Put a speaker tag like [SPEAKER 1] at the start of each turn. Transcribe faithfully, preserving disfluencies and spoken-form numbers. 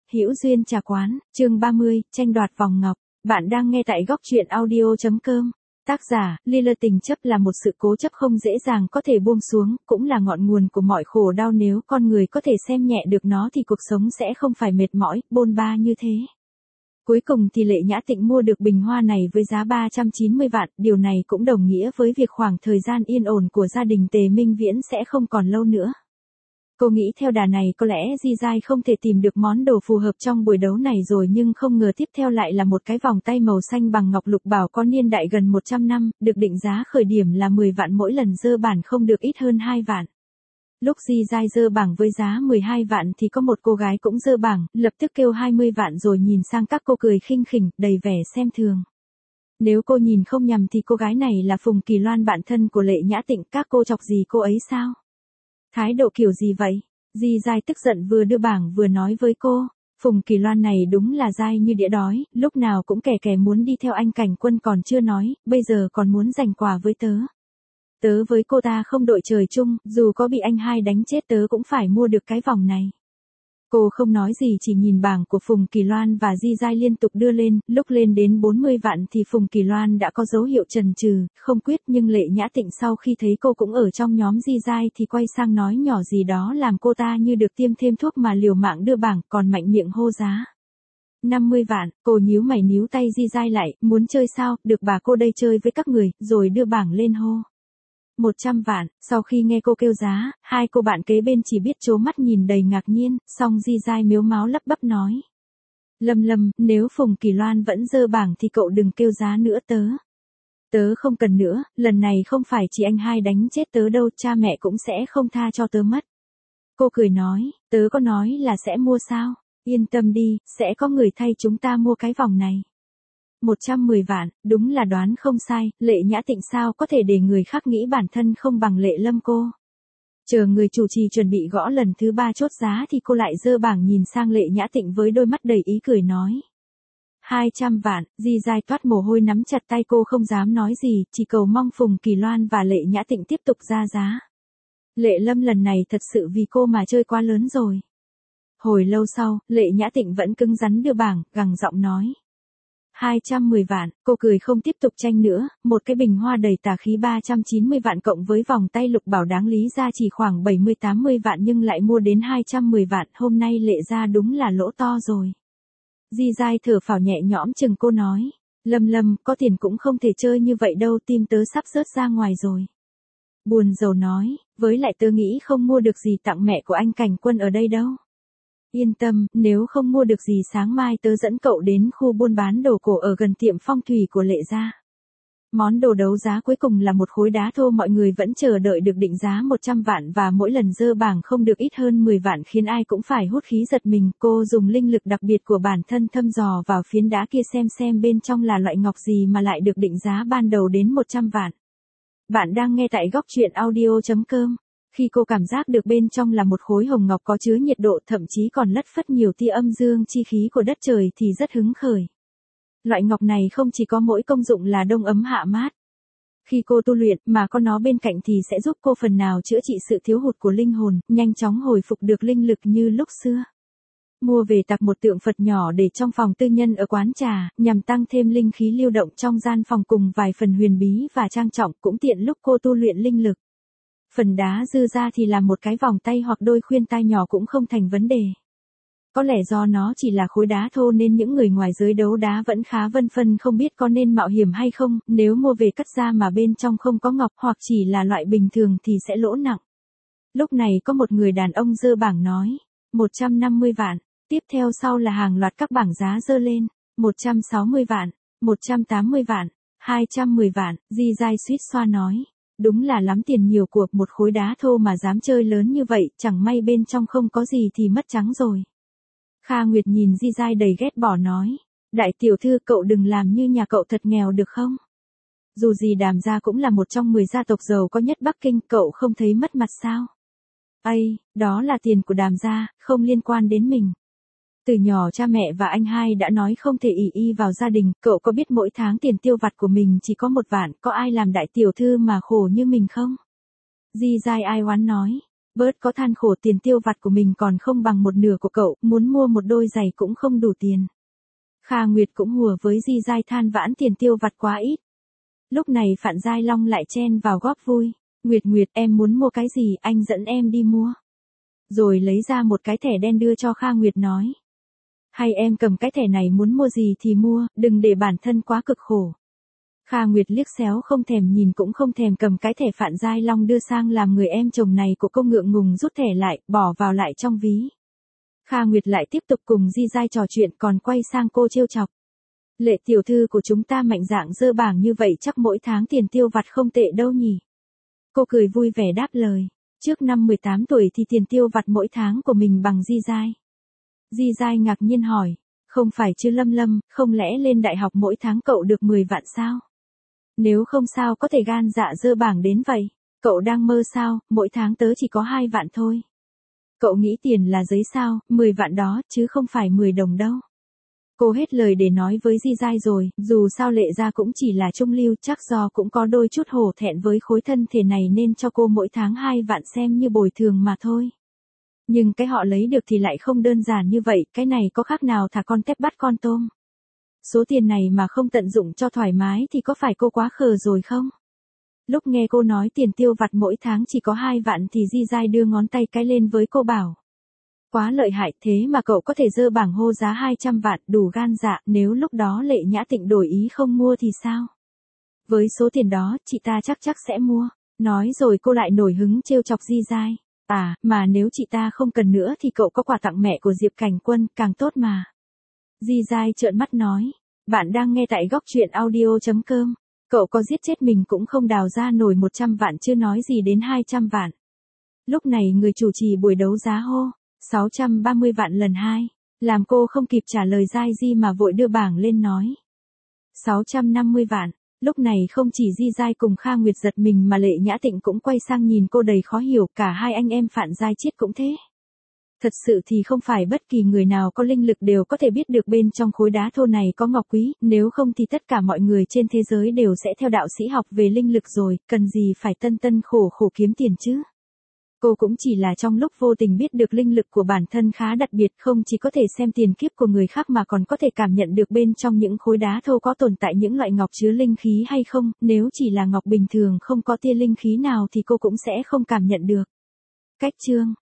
[SPEAKER 1] Hữu Duyên Trà Quán, chương ba mươi, tranh đoạt vòng ngọc. Bạn đang nghe tại góc truyện audio.com. Tác giả, Lila. Tình chấp là một sự cố chấp không dễ dàng có thể buông xuống, cũng là ngọn nguồn của mọi khổ đau. Nếu con người có thể xem nhẹ được nó thì cuộc sống sẽ không phải mệt mỏi, bôn ba như thế. Cuối cùng thì Lệ Nhã Tịnh mua được bình hoa này với giá ba trăm chín mươi vạn, điều này cũng đồng nghĩa với việc khoảng thời gian yên ổn của gia đình Tề Minh Viễn sẽ không còn lâu nữa. Cô nghĩ theo đà này có lẽ Di Giai không thể tìm được món đồ phù hợp trong buổi đấu này rồi, nhưng không ngờ tiếp theo lại là một cái vòng tay màu xanh bằng ngọc lục bảo có niên đại gần một trăm năm, được định giá khởi điểm là mười vạn, mỗi lần dơ bảng không được ít hơn hai vạn. Lúc Di Giai dơ bảng với giá mười hai vạn thì có một cô gái cũng dơ bảng, lập tức kêu hai mươi vạn rồi nhìn sang các cô cười khinh khỉnh, đầy vẻ xem thường. Nếu cô nhìn không nhầm thì cô gái này là Phùng Kỳ Loan, bạn thân của Lệ Nhã Tịnh. Các cô chọc gì cô ấy sao? Thái độ kiểu gì vậy? Di Giai tức giận vừa đưa bảng vừa nói với cô. Phùng Kỳ Loan này đúng là dai như đĩa đói, lúc nào cũng kè kè muốn đi theo anh Cảnh Quân, còn chưa nói, bây giờ còn muốn giành quà với tớ. Tớ với cô ta không đội trời chung, dù có bị anh hai đánh chết tớ cũng phải mua được cái vòng này. Cô không nói gì, chỉ nhìn bảng của Phùng Kỳ Loan và Di Giai liên tục đưa lên, lúc lên đến bốn mươi vạn thì Phùng Kỳ Loan đã có dấu hiệu chần chừ, không quyết, nhưng Lệ Nhã Tịnh sau khi thấy cô cũng ở trong nhóm Di Giai thì quay sang nói nhỏ gì đó làm cô ta như được tiêm thêm thuốc mà liều mạng đưa bảng, còn mạnh miệng hô giá. năm mươi vạn, cô nhíu mày níu tay Di Giai lại, muốn chơi sao, được bà cô đây chơi với các người, rồi đưa bảng lên hô. một trăm vạn, sau khi nghe cô kêu giá, hai cô bạn kế bên chỉ biết trố mắt nhìn đầy ngạc nhiên, xong Di Giai mếu máo lắp bắp nói. Lâm Lâm, nếu Phùng Kỳ Loan vẫn dơ bảng thì cậu đừng kêu giá nữa tớ. Tớ không cần nữa, lần này không phải chỉ anh hai đánh chết tớ đâu, cha mẹ cũng sẽ không tha cho tớ mất. Cô cười nói, tớ có nói là sẽ mua sao? Yên tâm đi, sẽ có người thay chúng ta mua cái vòng này. một trăm mười vạn, đúng là đoán không sai, Lệ Nhã Tịnh sao có thể để người khác nghĩ bản thân không bằng Lệ Lâm cô. Chờ người chủ trì chuẩn bị gõ lần thứ ba chốt giá thì cô lại dơ bảng nhìn sang Lệ Nhã Tịnh với đôi mắt đầy ý cười nói. hai trăm vạn, Di Giai toát mồ hôi nắm chặt tay, cô không dám nói gì, chỉ cầu mong Phùng Kỳ Loan và Lệ Nhã Tịnh tiếp tục ra giá. Lệ Lâm lần này thật sự vì cô mà chơi quá lớn rồi. Hồi lâu sau, Lệ Nhã Tịnh vẫn cứng rắn đưa bảng, gằn giọng nói. hai trăm mười vạn, cô cười không tiếp tục tranh nữa, một cái bình hoa đầy tà khí ba trăm chín mươi vạn cộng với vòng tay lục bảo đáng lý ra chỉ khoảng bảy mươi tám mươi vạn nhưng lại mua đến hai trăm mười vạn, hôm nay Lệ ra đúng là lỗ to rồi. Di Giai thở phào nhẹ nhõm chừng cô nói, Lâm Lâm, có tiền cũng không thể chơi như vậy đâu, tim tớ sắp rớt ra ngoài rồi. Buồn rầu nói, với lại tớ nghĩ không mua được gì tặng mẹ của anh Cảnh Quân ở đây đâu. Yên tâm, nếu không mua được gì sáng mai tớ dẫn cậu đến khu buôn bán đồ cổ ở gần tiệm phong thủy của Lệ gia. Món đồ đấu giá cuối cùng là một khối đá thô, mọi người vẫn chờ đợi được định giá một trăm vạn và mỗi lần dơ bảng không được ít hơn mười vạn khiến ai cũng phải hút khí giật mình. Cô dùng linh lực đặc biệt của bản thân thăm dò vào phiến đá kia xem xem bên trong là loại ngọc gì mà lại được định giá ban đầu đến một trăm vạn. Bạn đang nghe tại góc truyện audio.com. Khi cô cảm giác được bên trong là một khối hồng ngọc có chứa nhiệt độ, thậm chí còn lất phất nhiều tia âm dương chi khí của đất trời thì rất hứng khởi. Loại ngọc này không chỉ có mỗi công dụng là đông ấm hạ mát. Khi cô tu luyện mà có nó bên cạnh thì sẽ giúp cô phần nào chữa trị sự thiếu hụt của linh hồn, nhanh chóng hồi phục được linh lực như lúc xưa. Mua về tạc một tượng Phật nhỏ để trong phòng tư nhân ở quán trà, nhằm tăng thêm linh khí lưu động trong gian phòng cùng vài phần huyền bí và trang trọng, cũng tiện lúc cô tu luyện linh lực. Phần đá dư ra thì làm một cái vòng tay hoặc đôi khuyên tai nhỏ cũng không thành vấn đề. Có lẽ do nó chỉ là khối đá thô nên những người ngoài giới đấu đá vẫn khá vân phân không biết có nên mạo hiểm hay không, nếu mua về cắt ra mà bên trong không có ngọc hoặc chỉ là loại bình thường thì sẽ lỗ nặng. Lúc này có một người đàn ông dơ bảng nói, một trăm năm mươi vạn, tiếp theo sau là hàng loạt các bảng giá dơ lên, một trăm sáu mươi vạn, một trăm tám mươi vạn, hai trăm mười vạn, Di Giai suýt xoa nói. Đúng là lắm tiền nhiều của, một khối đá thô mà dám chơi lớn như vậy, chẳng may bên trong không có gì thì mất trắng rồi. Kha Nguyệt nhìn Di Giai đầy ghét bỏ nói, đại tiểu thư cậu đừng làm như nhà cậu thật nghèo được không? Dù gì Đàm gia cũng là một trong mười gia tộc giàu có nhất Bắc Kinh, cậu không thấy mất mặt sao? Ây, đó là tiền của Đàm gia, không liên quan đến mình. Từ nhỏ cha mẹ và anh hai đã nói không thể ỷ y vào gia đình, cậu có biết mỗi tháng tiền tiêu vặt của mình chỉ có một vạn, có ai làm đại tiểu thư mà khổ như mình không? Di Giai ai oán nói, Bớt có than khổ tiền tiêu vặt của mình còn không bằng một nửa của cậu, muốn mua một đôi giày cũng không đủ tiền. Kha Nguyệt cũng hùa với Di Giai than vãn tiền tiêu vặt quá ít. Lúc này Phạn Giai Long lại chen vào góp vui. Nguyệt Nguyệt, em muốn mua cái gì, anh dẫn em đi mua. Rồi lấy ra một cái thẻ đen đưa cho Kha Nguyệt nói. Hay em cầm cái thẻ này muốn mua gì thì mua, đừng để bản thân quá cực khổ. Kha Nguyệt liếc xéo không thèm nhìn cũng không thèm cầm cái thẻ Phạn Giai Long đưa sang làm người em chồng này của cô ngượng ngùng rút thẻ lại, bỏ vào lại trong ví. Kha Nguyệt lại tiếp tục cùng Di Giai trò chuyện còn quay sang cô trêu chọc. Lệ tiểu thư của chúng ta mạnh dạn dơ bảng như vậy chắc mỗi tháng tiền tiêu vặt không tệ đâu nhỉ. Cô cười vui vẻ đáp lời. Trước năm mười tám tuổi thì tiền tiêu vặt mỗi tháng của mình bằng Di Giai. Di Giai ngạc nhiên hỏi. Không phải chứ Lâm Lâm, không lẽ lên đại học mỗi tháng cậu được mười vạn sao? Nếu không sao có thể gan dạ dơ bảng đến vậy. Cậu đang mơ sao, mỗi tháng tớ chỉ có hai vạn thôi. Cậu nghĩ tiền là giấy sao, mười vạn đó, chứ không phải mười đồng đâu. Cô hết lời để nói với Di Giai rồi, dù sao Lệ gia cũng chỉ là trung lưu, chắc do cũng có đôi chút hổ thẹn với khối thân thể này nên cho cô mỗi tháng hai vạn xem như bồi thường mà thôi. Nhưng cái họ lấy được thì lại không đơn giản như vậy, cái này có khác nào thả con tép bắt con tôm. Số tiền này mà không tận dụng cho thoải mái thì có phải cô quá khờ rồi không? Lúc nghe cô nói tiền tiêu vặt mỗi tháng chỉ có hai vạn thì Di Giai đưa ngón tay cái lên với cô bảo. Quá lợi hại, thế mà cậu có thể dơ bảng hô giá hai trăm vạn, đủ gan dạ, nếu lúc đó Lệ Nhã Tịnh đổi ý không mua thì sao? Với số tiền đó, chị ta chắc chắc sẽ mua. Nói rồi cô lại nổi hứng trêu chọc Di Giai. À, mà nếu chị ta không cần nữa thì cậu có quà tặng mẹ của Diệp Cảnh Quân, càng tốt mà. Di Giai trợn mắt nói. Bạn đang nghe tại góc truyện audio chấm com. Cậu có giết chết mình cũng không đào ra nổi một trăm vạn chưa nói gì đến hai trăm vạn. Lúc này người chủ trì buổi đấu giá hô. sáu trăm ba mươi vạn lần hai. Làm cô không kịp trả lời Giai Di mà vội đưa bảng lên nói. sáu trăm năm mươi vạn. Lúc này không chỉ Di Giai cùng Kha Nguyệt giật mình mà Lệ Nhã Tịnh cũng quay sang nhìn cô đầy khó hiểu, cả hai anh em Phạn Giai Chiết cũng thế. Thật sự thì không phải bất kỳ người nào có linh lực đều có thể biết được bên trong khối đá thô này có ngọc quý, nếu không thì tất cả mọi người trên thế giới đều sẽ theo đạo sĩ học về linh lực rồi, cần gì phải tân tân khổ khổ kiếm tiền chứ. Cô cũng chỉ là trong lúc vô tình biết được linh lực của bản thân khá đặc biệt, không chỉ có thể xem tiền kiếp của người khác mà còn có thể cảm nhận được bên trong những khối đá thô có tồn tại những loại ngọc chứa linh khí hay không, nếu chỉ là ngọc bình thường không có tia linh khí nào thì cô cũng sẽ không cảm nhận được. Cách chương